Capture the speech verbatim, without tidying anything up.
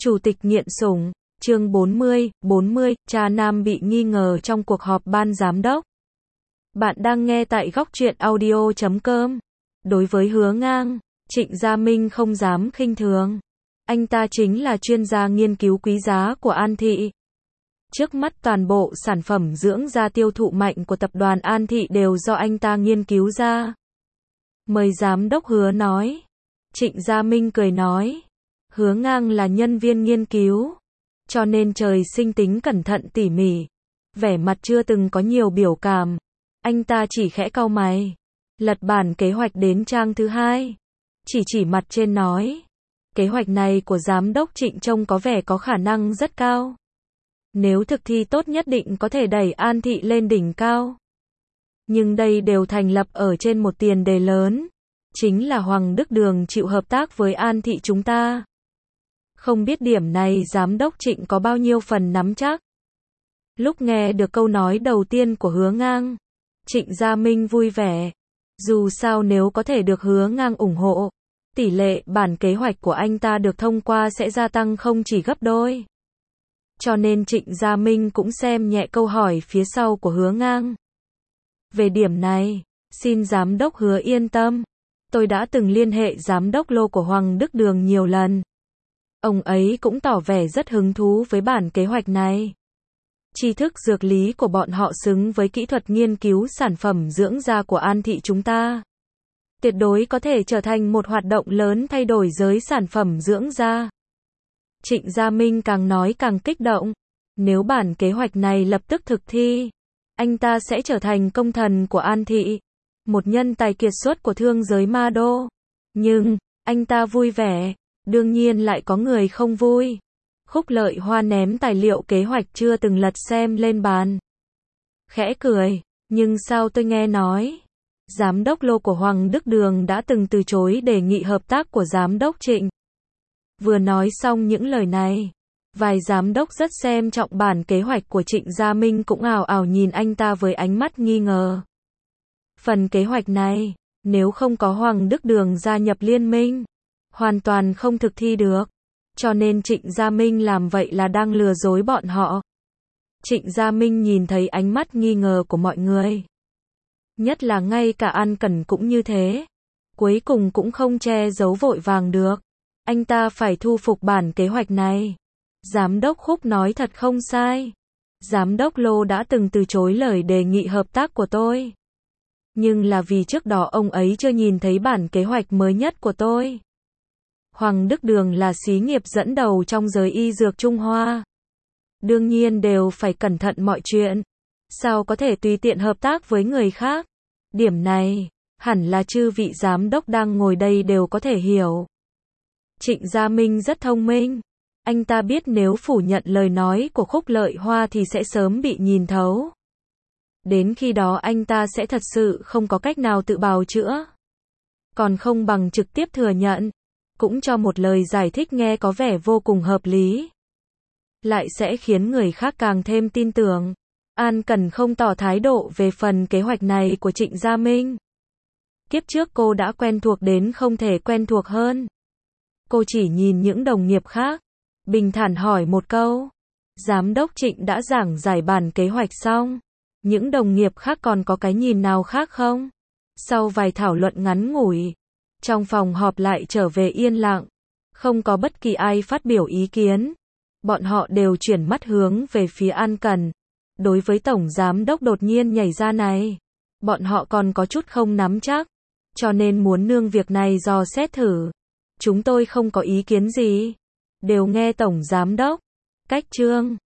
Chủ tịch nghiện sủng, chương bốn mươi, bốn mươi, cha nam bị nghi ngờ trong cuộc họp ban giám đốc. Bạn đang nghe tại góc truyện audio chấm com. Đối với Hứa Ngang, Trịnh Gia Minh không dám khinh thường. Anh ta chính là chuyên gia nghiên cứu quý giá của An Thị. Trước mắt toàn bộ sản phẩm dưỡng da tiêu thụ mạnh của tập đoàn An Thị đều do anh ta nghiên cứu ra. Mời giám đốc Hứa nói. Trịnh Gia Minh cười nói. Hứa Ngang là nhân viên nghiên cứu, cho nên trời sinh tính cẩn thận tỉ mỉ. Vẻ mặt chưa từng có nhiều biểu cảm. Anh ta chỉ khẽ cau mày, lật bản kế hoạch đến trang thứ hai. Chỉ chỉ mặt trên nói. Kế hoạch này của giám đốc Trịnh trông có vẻ có khả năng rất cao. Nếu thực thi tốt nhất định có thể đẩy An Thị lên đỉnh cao. Nhưng đây đều thành lập ở trên một tiền đề lớn. Chính là Hoàng Đức Đường chịu hợp tác với An Thị chúng ta. Không biết điểm này giám đốc Trịnh có bao nhiêu phần nắm chắc. Lúc nghe được câu nói đầu tiên của Hứa Ngang, Trịnh Gia Minh vui vẻ. Dù sao nếu có thể được Hứa Ngang ủng hộ, tỷ lệ bản kế hoạch của anh ta được thông qua sẽ gia tăng không chỉ gấp đôi. Cho nên Trịnh Gia Minh cũng xem nhẹ câu hỏi phía sau của Hứa Ngang. Về điểm này, xin giám đốc Hứa yên tâm. Tôi đã từng liên hệ giám đốc lô của Hoàng Đức Đường nhiều lần. Ông ấy cũng tỏ vẻ rất hứng thú với bản kế hoạch này. Tri thức dược lý của bọn họ xứng với kỹ thuật nghiên cứu sản phẩm dưỡng da của An Thị chúng ta. Tuyệt đối có thể trở thành một hoạt động lớn thay đổi giới sản phẩm dưỡng da. Trịnh Gia Minh càng nói càng kích động. Nếu bản kế hoạch này lập tức thực thi, anh ta sẽ trở thành công thần của An Thị. Một nhân tài kiệt xuất của thương giới ma đô. Nhưng, anh ta vui vẻ. Đương nhiên lại có người không vui. Khúc Lợi Hoa ném tài liệu kế hoạch chưa từng lật xem lên bàn. Khẽ cười, nhưng sao tôi nghe nói, giám đốc lô của Hoàng Đức Đường đã từng từ chối đề nghị hợp tác của giám đốc Trịnh. Vừa nói xong những lời này, vài giám đốc rất xem trọng bản kế hoạch của Trịnh Gia Minh cũng ảo ảo nhìn anh ta với ánh mắt nghi ngờ. Phần kế hoạch này, nếu không có Hoàng Đức Đường gia nhập liên minh, hoàn toàn không thực thi được. Cho nên Trịnh Gia Minh làm vậy là đang lừa dối bọn họ. Trịnh Gia Minh nhìn thấy ánh mắt nghi ngờ của mọi người. Nhất là ngay cả An Cẩn cũng như thế. Cuối cùng cũng không che giấu vội vàng được. Anh ta phải thu phục bản kế hoạch này. Giám đốc Khúc nói thật không sai. Giám đốc Lô đã từng từ chối lời đề nghị hợp tác của tôi. Nhưng là vì trước đó ông ấy chưa nhìn thấy bản kế hoạch mới nhất của tôi. Hoàng Đức Đường là xí nghiệp dẫn đầu trong giới y dược Trung Hoa. Đương nhiên đều phải cẩn thận mọi chuyện. Sao có thể tùy tiện hợp tác với người khác? Điểm này, hẳn là chư vị giám đốc đang ngồi đây đều có thể hiểu. Trịnh Gia Minh rất thông minh. Anh ta biết nếu phủ nhận lời nói của Khúc Lợi Hoa thì sẽ sớm bị nhìn thấu. Đến khi đó anh ta sẽ thật sự không có cách nào tự bào chữa. Còn không bằng trực tiếp thừa nhận. Cũng cho một lời giải thích nghe có vẻ vô cùng hợp lý. Lại sẽ khiến người khác càng thêm tin tưởng. An Cần không tỏ thái độ về phần kế hoạch này của Trịnh Gia Minh. Kiếp trước cô đã quen thuộc đến không thể quen thuộc hơn. Cô chỉ nhìn những đồng nghiệp khác, bình thản hỏi một câu. Giám đốc Trịnh đã giảng giải bản kế hoạch xong. Những đồng nghiệp khác còn có cái nhìn nào khác không? Sau vài thảo luận ngắn ngủi, trong phòng họp lại trở về yên lặng. Không có bất kỳ ai phát biểu ý kiến. Bọn họ đều chuyển mắt hướng về phía An Cần. Đối với tổng giám đốc đột nhiên nhảy ra này, bọn họ còn có chút không nắm chắc. Cho nên muốn nương việc này dò xét thử. Chúng tôi không có ý kiến gì. Đều nghe tổng giám đốc. Cách chương